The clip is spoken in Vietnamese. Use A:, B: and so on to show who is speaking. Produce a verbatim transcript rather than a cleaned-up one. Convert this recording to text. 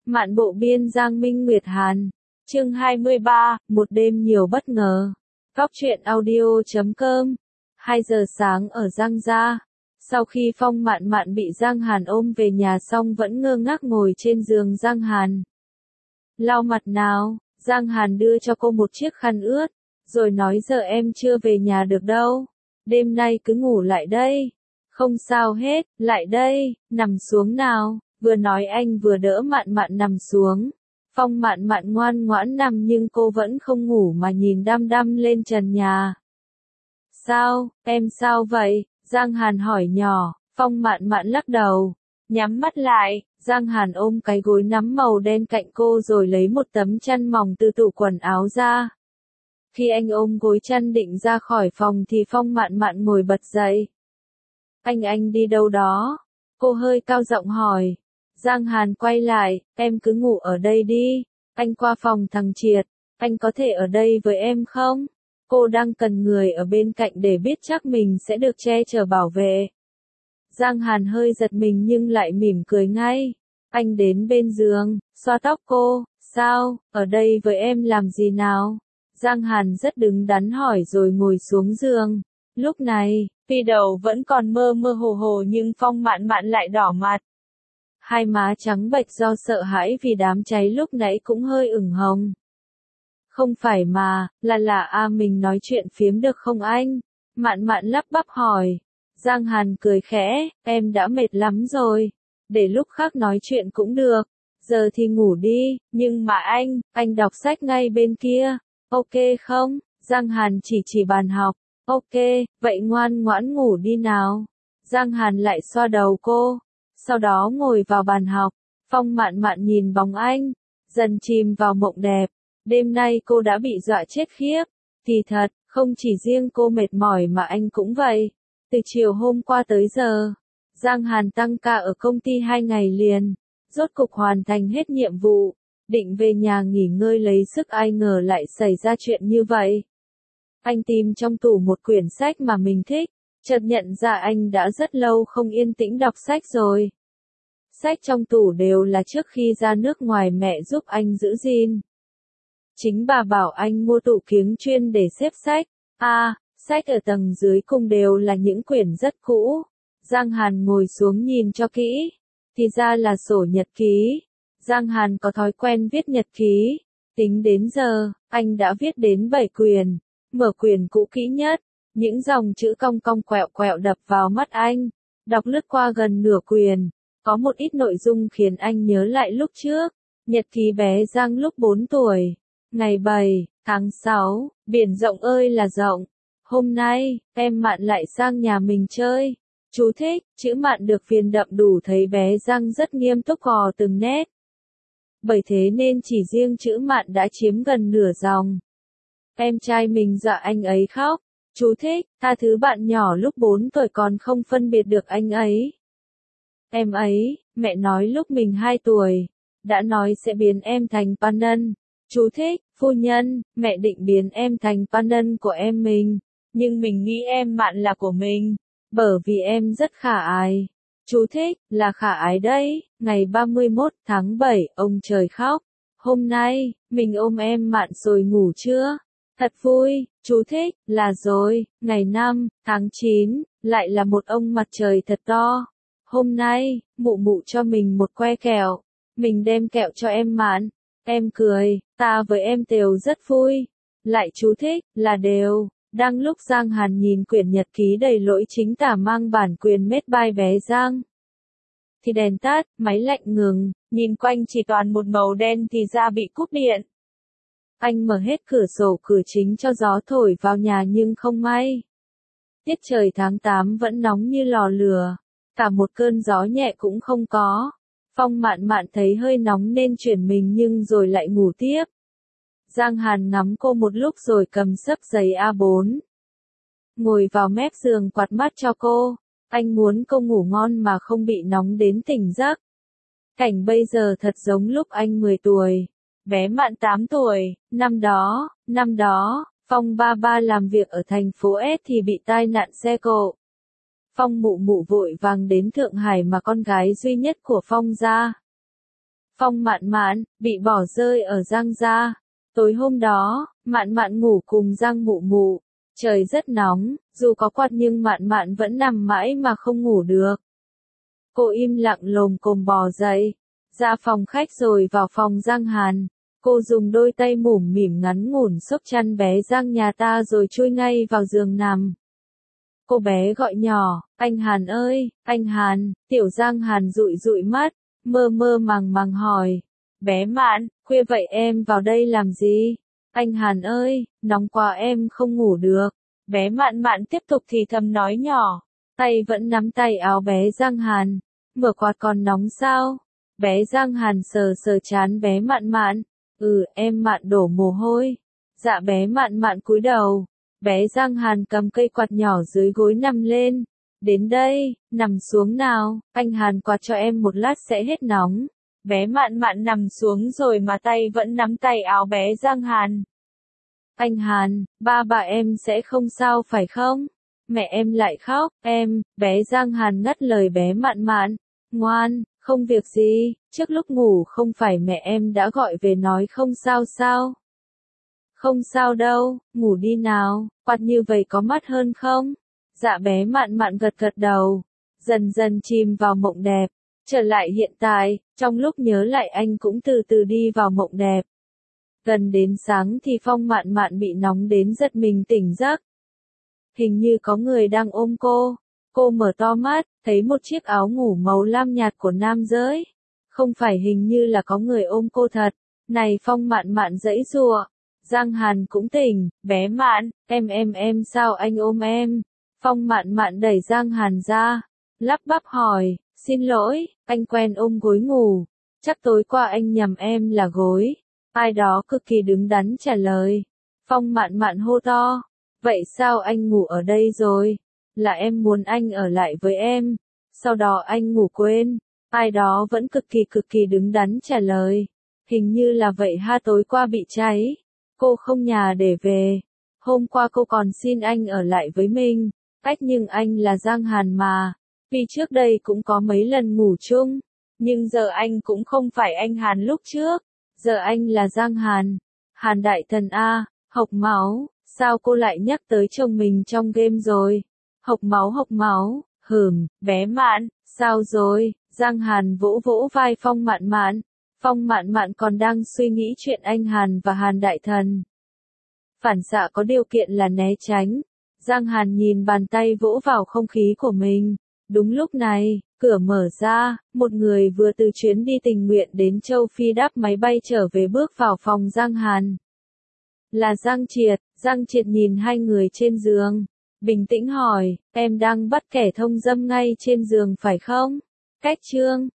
A: Mạn Bộ biên Giang Minh Nguyệt Hàn. Chương hai mươi ba, một đêm nhiều bất ngờ. Góc truyện audio chấm com. hai giờ sáng ở Giang gia. Sau khi Phong Mạn Mạn bị Giang Hàn ôm về nhà xong vẫn ngơ ngác ngồi trên giường Giang Hàn. Lau mặt nào, Giang Hàn đưa cho cô một chiếc khăn ướt, rồi nói giờ em chưa về nhà được đâu. Đêm nay cứ ngủ lại đây. Không sao hết, lại đây, nằm xuống nào. Vừa nói anh vừa đỡ Mạn Mạn nằm xuống. Phong Mạn Mạn ngoan ngoãn nằm nhưng cô vẫn không ngủ mà nhìn đăm đăm lên trần nhà. Sao, em sao vậy? Giang Hàn hỏi nhỏ. Phong Mạn Mạn lắc đầu, nhắm mắt lại. Giang Hàn ôm cái gối nắm màu đen cạnh cô rồi lấy một tấm chăn mỏng từ tủ quần áo ra. Khi anh ôm gối chăn định ra khỏi phòng thì Phong Mạn Mạn ngồi bật dậy. Anh anh đi đâu đó? Cô hơi cao giọng hỏi. Giang Hàn quay lại, em cứ ngủ ở đây đi, anh qua phòng thằng Triệt, anh có thể ở đây với em không? Cô đang cần người ở bên cạnh để biết chắc mình sẽ được che chở bảo vệ. Giang Hàn hơi giật mình nhưng lại mỉm cười ngay. Anh đến bên giường, xoa tóc cô, sao, ở đây với em làm gì nào? Giang Hàn rất đứng đắn hỏi rồi ngồi xuống giường. Lúc này, tuy đầu vẫn còn mơ mơ hồ hồ nhưng Phong Mạn Mạn lại đỏ mặt. Hai má trắng bệch do sợ hãi vì đám cháy lúc nãy cũng hơi ửng hồng. Không phải mà, là là à mình nói chuyện phiếm được không anh? Mạn Mạn lắp bắp hỏi. Giang Hàn cười khẽ, em đã mệt lắm rồi. Để lúc khác nói chuyện cũng được. Giờ thì ngủ đi, nhưng mà anh, anh đọc sách ngay bên kia. Ok không? Giang Hàn chỉ chỉ bàn học. Ok, vậy ngoan ngoãn ngủ đi nào. Giang Hàn lại xoa đầu cô. Sau đó ngồi vào bàn học. Phong Mạn Mạn nhìn bóng anh, dần chìm vào mộng đẹp. Đêm nay cô đã bị dọa chết khiếp. Thì thật, không chỉ riêng cô mệt mỏi mà anh cũng vậy. Từ chiều hôm qua tới giờ, Giang Hàn tăng ca ở công ty hai ngày liền. Rốt cục hoàn thành hết nhiệm vụ. Định về nhà nghỉ ngơi lấy sức ai ngờ lại xảy ra chuyện như vậy. Anh tìm trong tủ một quyển sách mà mình thích. Chợt nhận ra anh đã rất lâu không yên tĩnh đọc sách rồi. Sách trong tủ đều là trước khi ra nước ngoài mẹ giúp anh giữ gìn. Chính bà bảo anh mua tủ kiếng chuyên để xếp sách. À, sách ở tầng dưới cùng đều là những quyển rất cũ. Giang Hàn ngồi xuống nhìn cho kỹ. Thì ra là sổ nhật ký. Giang Hàn có thói quen viết nhật ký. Tính đến giờ, anh đã viết đến bảy quyển. Mở quyển cũ kỹ nhất. Những dòng chữ cong cong quẹo quẹo đập vào mắt anh. Đọc lướt qua gần nửa quyển. Có một ít nội dung khiến anh nhớ lại lúc trước. Nhật ký bé Giang lúc bốn tuổi. Ngày bảy tháng sáu, biển rộng ơi là rộng. Hôm nay, em Mạn lại sang nhà mình chơi. Chú thích, chữ Mạn được viền đậm đủ thấy bé Giang rất nghiêm túc gò từng nét. Bởi thế nên chỉ riêng chữ Mạn đã chiếm gần nửa dòng. Em trai mình dọa anh ấy khóc. Chú thích, tha thứ bạn nhỏ lúc bốn tuổi còn không phân biệt được anh ấy. Em ấy, mẹ nói lúc mình hai tuổi, đã nói sẽ biến em thành partner. Chú thích, phu nhân, mẹ định biến em thành partner của em mình, nhưng mình nghĩ em Mạn là của mình, bởi vì em rất khả ái. Chú thích, là khả ái đấy. Ngày ba mươi mốt tháng bảy, ông trời khóc. Hôm nay, mình ôm em Mạn rồi ngủ chưa? Thật vui. Chú thích, là rồi. Ngày năm tháng chín, lại là một ông mặt trời thật to. Hôm nay, mụ mụ cho mình một que kẹo. Mình đem kẹo cho em Mạn. Em cười, ta với em đều rất vui. Lại chú thích, là đều. Đang lúc Giang Hàn nhìn quyển nhật ký đầy lỗi chính tả mang bản quyền made by bé Giang. Thì đèn tắt, máy lạnh ngừng, nhìn quanh chỉ toàn một màu đen thì ra bị cúp điện. Anh mở hết cửa sổ cửa chính cho gió thổi vào nhà nhưng không may. Tiết trời tháng tám vẫn nóng như lò lửa. Cả một cơn gió nhẹ cũng không có. Phong Mạn Mạn thấy hơi nóng nên chuyển mình nhưng rồi lại ngủ tiếp. Giang Hàn ngắm cô một lúc rồi cầm xấp giấy A bốn. Ngồi vào mép giường quạt mắt cho cô. Anh muốn cô ngủ ngon mà không bị nóng đến tỉnh giấc. Cảnh bây giờ thật giống lúc anh mười tuổi. Bé Mạn tám tuổi. Năm đó, năm đó, Phong ba ba làm việc ở thành phố S thì bị tai nạn xe cộ. Phong mụ mụ vội vàng đến Thượng Hải mà con gái duy nhất của Phong ra. Phong Mạn Mạn, bị bỏ rơi ở Giang gia. Tối hôm đó, Mạn Mạn ngủ cùng Giang Mụ Mụ. Trời rất nóng, dù có quạt nhưng Mạn Mạn vẫn nằm mãi mà không ngủ được. Cô im lặng lồm cồm bò dậy, ra phòng khách rồi vào phòng Giang Hàn. Cô dùng đôi tay mũm mỉm ngắn ngủn xốc chăn bé Giang nhà ta rồi chui ngay vào giường nằm. Cô bé gọi nhỏ, anh Hàn ơi, anh Hàn. Tiểu Giang Hàn dụi dụi mắt, mơ mơ màng màng hỏi. Bé Mạn, khuya vậy em vào đây làm gì? Anh Hàn ơi, nóng quá em không ngủ được. Bé Mạn Mạn tiếp tục thì thầm nói nhỏ, tay vẫn nắm tay áo bé Giang Hàn. Mở quạt còn nóng sao? Bé Giang Hàn sờ sờ trán bé Mạn Mạn. Ừ, em Mạn đổ mồ hôi. Dạ bé Mạn Mạn cúi đầu. Bé Giang Hàn cầm cây quạt nhỏ dưới gối nằm lên. Đến đây, nằm xuống nào, anh Hàn quạt cho em một lát sẽ hết nóng. Bé Mạn Mạn nằm xuống rồi mà tay vẫn nắm tay áo bé Giang Hàn. Anh Hàn, ba bà em sẽ không sao phải không? Mẹ em lại khóc, em, bé Giang Hàn ngắt lời bé Mạn Mạn. Ngoan, không việc gì, trước lúc ngủ không phải mẹ em đã gọi về nói không sao sao? Không sao đâu, ngủ đi nào, quạt như vậy có mát hơn không? Dạ bé Mạn Mạn gật gật đầu, dần dần chìm vào mộng đẹp. Trở lại hiện tại, trong lúc nhớ lại anh cũng từ từ đi vào mộng đẹp. Gần đến sáng thì Phong Mạn Mạn bị nóng đến giật mình tỉnh giấc. Hình như có người đang ôm cô. Cô mở to mắt, thấy một chiếc áo ngủ màu lam nhạt của nam giới. Không phải, hình như là có người ôm cô thật. Này Phong Mạn Mạn giãy giụa. Giang Hàn cũng tỉnh, bé Mạn, em em em sao anh ôm em? Phong Mạn Mạn đẩy Giang Hàn ra, lắp bắp hỏi, xin lỗi, anh quen ôm gối ngủ. Chắc tối qua anh nhầm em là gối. Ai đó cực kỳ đứng đắn trả lời. Phong Mạn Mạn hô to, vậy sao anh ngủ ở đây rồi? Là em muốn anh ở lại với em. Sau đó anh ngủ quên. Ai đó vẫn cực kỳ cực kỳ đứng đắn trả lời. Hình như là vậy ha, tối qua bị cháy. Cô không nhà để về. Hôm qua cô còn xin anh ở lại với mình. Cách nhưng anh là Giang Hàn mà. Vì trước đây cũng có mấy lần ngủ chung. Nhưng giờ anh cũng không phải anh Hàn lúc trước. Giờ anh là Giang Hàn. Hàn đại thần A, hộc máu. Sao cô lại nhắc tới chồng mình trong game rồi? Hộc máu hộc máu, hừm, bé Mạn, sao rồi? Giang Hàn vỗ vỗ vai Phong Mạn Mạn. Phong Mạn Mạn còn đang suy nghĩ chuyện anh Hàn và Hàn đại thần. Phản xạ có điều kiện là né tránh. Giang Hàn nhìn bàn tay vỗ vào không khí của mình. Đúng lúc này, cửa mở ra, một người vừa từ chuyến đi tình nguyện đến châu Phi đáp máy bay trở về bước vào phòng Giang Hàn. Là Giang Triệt. Giang Triệt nhìn hai người trên giường, bình tĩnh hỏi, em đang bắt kẻ thông dâm ngay trên giường phải không? Cách chương